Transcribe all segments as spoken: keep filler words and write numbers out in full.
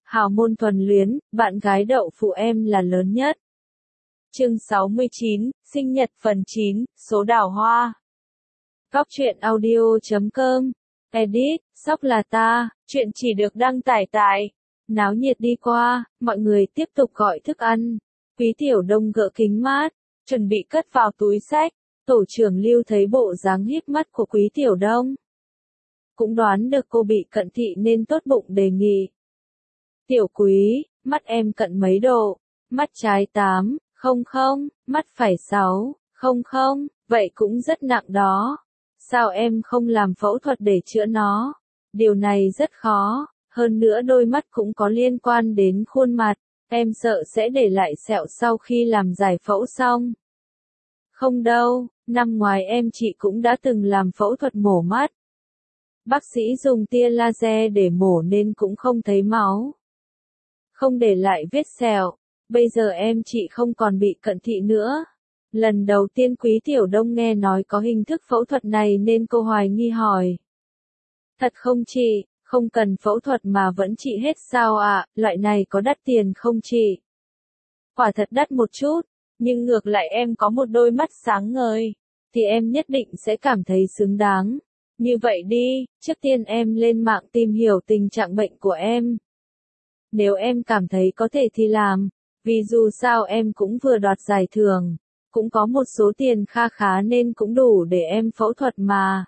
hào môn thuần luyến, bạn gái đậu phụ em là lớn nhất. Chương sáu mươi chín, sinh nhật phần chín, số đào hoa. Góc truyện audio chấm com. Edit, sóc là ta, chuyện chỉ được đăng tải tại. Náo nhiệt đi qua, mọi người tiếp tục gọi thức ăn. Quý Tiểu Đông gỡ kính mát, chuẩn bị cất vào túi xách. Tổ trưởng Lưu thấy bộ dáng híp mắt của Quý Tiểu Đông. Cũng đoán được cô bị cận thị nên tốt bụng đề nghị. Tiểu Quý, mắt em cận mấy độ? Mắt trái tám, không không, mắt phải sáu, không không, vậy cũng rất nặng đó. Sao em không làm phẫu thuật để chữa nó? Điều này rất khó, hơn nữa đôi mắt cũng có liên quan đến khuôn mặt, em sợ sẽ để lại sẹo sau khi làm giải phẫu xong. Không đâu, năm ngoái em chị cũng đã từng làm phẫu thuật mổ mắt. Bác sĩ dùng tia laser để mổ nên cũng không thấy máu. Không để lại vết sẹo, bây giờ em chị không còn bị cận thị nữa. Lần đầu tiên Quý Tiểu Đông nghe nói có hình thức phẫu thuật này nên cô hoài nghi hỏi. Thật không chị, không cần phẫu thuật mà vẫn trị hết sao ạ, à? Loại này có đắt tiền không chị? Quả thật đắt một chút, nhưng ngược lại em có một đôi mắt sáng ngời, thì em nhất định sẽ cảm thấy xứng đáng. Như vậy đi, trước tiên em lên mạng tìm hiểu tình trạng bệnh của em. Nếu em cảm thấy có thể thì làm, vì dù sao em cũng vừa đoạt giải thưởng, cũng có một số tiền kha khá nên cũng đủ để em phẫu thuật mà.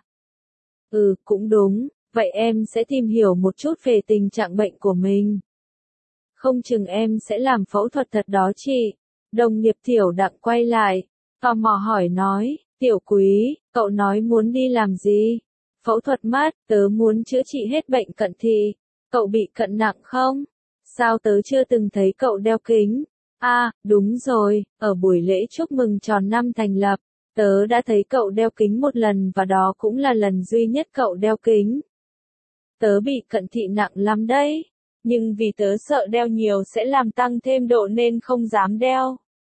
Ừ, cũng đúng, vậy em sẽ tìm hiểu một chút về tình trạng bệnh của mình. Không chừng em sẽ làm phẫu thuật thật đó chị. Đồng nghiệp Tiểu Đặng quay lại, tò mò hỏi nói, Tiểu Quý, cậu nói muốn đi làm gì? Phẫu thuật mắt, tớ muốn chữa trị hết bệnh cận thị. Cậu bị cận nặng không? Sao tớ chưa từng thấy cậu đeo kính? À, đúng rồi, ở buổi lễ chúc mừng tròn năm thành lập, tớ đã thấy cậu đeo kính một lần và đó cũng là lần duy nhất cậu đeo kính. Tớ bị cận thị nặng lắm đấy, nhưng vì tớ sợ đeo nhiều sẽ làm tăng thêm độ nên không dám đeo.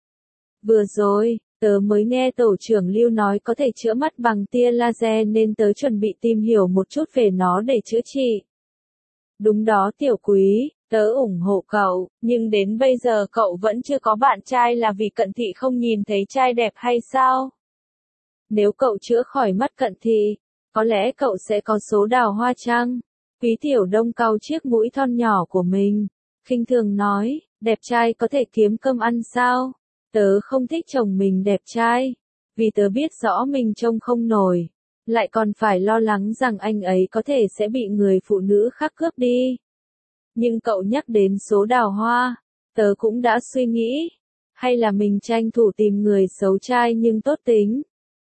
Vừa rồi, tớ mới nghe tổ trưởng Lưu nói có thể chữa mắt bằng tia laser nên tớ chuẩn bị tìm hiểu một chút về nó để chữa trị. Đúng đó Tiểu Quý, tớ ủng hộ cậu, nhưng đến bây giờ cậu vẫn chưa có bạn trai là vì cận thị không nhìn thấy trai đẹp hay sao? Nếu cậu chữa khỏi mắt cận thị, có lẽ cậu sẽ có số đào hoa chăng? Quý Tiểu Đông cau chiếc mũi thon nhỏ của mình, khinh thường nói, đẹp trai có thể kiếm cơm ăn sao? Tớ không thích chồng mình đẹp trai, vì tớ biết rõ mình trông không nổi, lại còn phải lo lắng rằng anh ấy có thể sẽ bị người phụ nữ khác cướp đi. Nhưng cậu nhắc đến số đào hoa, tớ cũng đã suy nghĩ, hay là mình tranh thủ tìm người xấu trai nhưng tốt tính.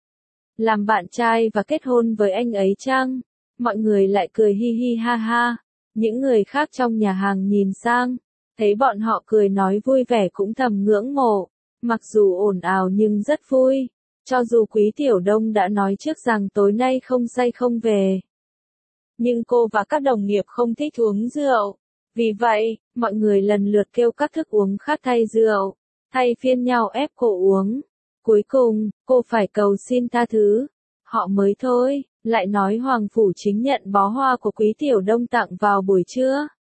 Làm bạn trai và kết hôn với anh ấy chăng? Mọi người lại cười hi hi ha ha. Những người khác trong nhà hàng nhìn sang, thấy bọn họ cười nói vui vẻ cũng thầm ngưỡng mộ. Mặc dù ồn ào nhưng rất vui. Cho dù Quý Tiểu Đông đã nói trước rằng tối nay không say không về. Nhưng cô và các đồng nghiệp không thích uống rượu. Vì vậy, mọi người lần lượt kêu các thức uống khác thay rượu, thay phiên nhau ép cô uống. Cuối cùng, cô phải cầu xin tha thứ. Họ mới thôi, lại nói Hoàng Phủ Chính nhận bó hoa của Quý Tiểu Đông tặng vào buổi trưa.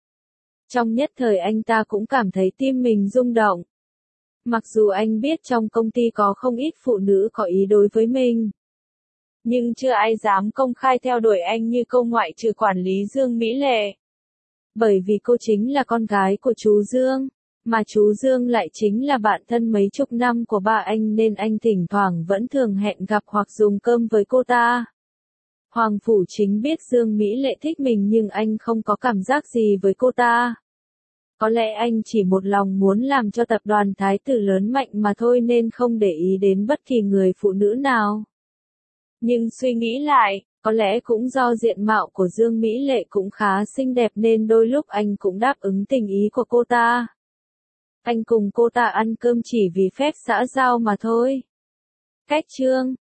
Trong nhất thời anh ta cũng cảm thấy tim mình rung động. Mặc dù anh biết trong công ty có không ít phụ nữ có ý đối với mình. Nhưng chưa ai dám công khai theo đuổi anh như cô ngoại trừ quản lý Dương Mỹ Lệ. Bởi vì cô chính là con gái của chú Dương, mà chú Dương lại chính là bạn thân mấy chục năm của ba anh nên anh thỉnh thoảng vẫn thường hẹn gặp hoặc dùng cơm với cô ta. Hoàng Phủ Chính biết Dương Mỹ Lệ thích mình nhưng anh không có cảm giác gì với cô ta. Có lẽ anh chỉ một lòng muốn làm cho tập đoàn Thái Tử lớn mạnh mà thôi nên không để ý đến bất kỳ người phụ nữ nào. Nhưng suy nghĩ lại, có lẽ cũng do diện mạo của Dương Mỹ Lệ cũng khá xinh đẹp nên đôi lúc anh cũng đáp ứng tình ý của cô ta. Anh cùng cô ta ăn cơm chỉ vì phép xã giao mà thôi. Cách chương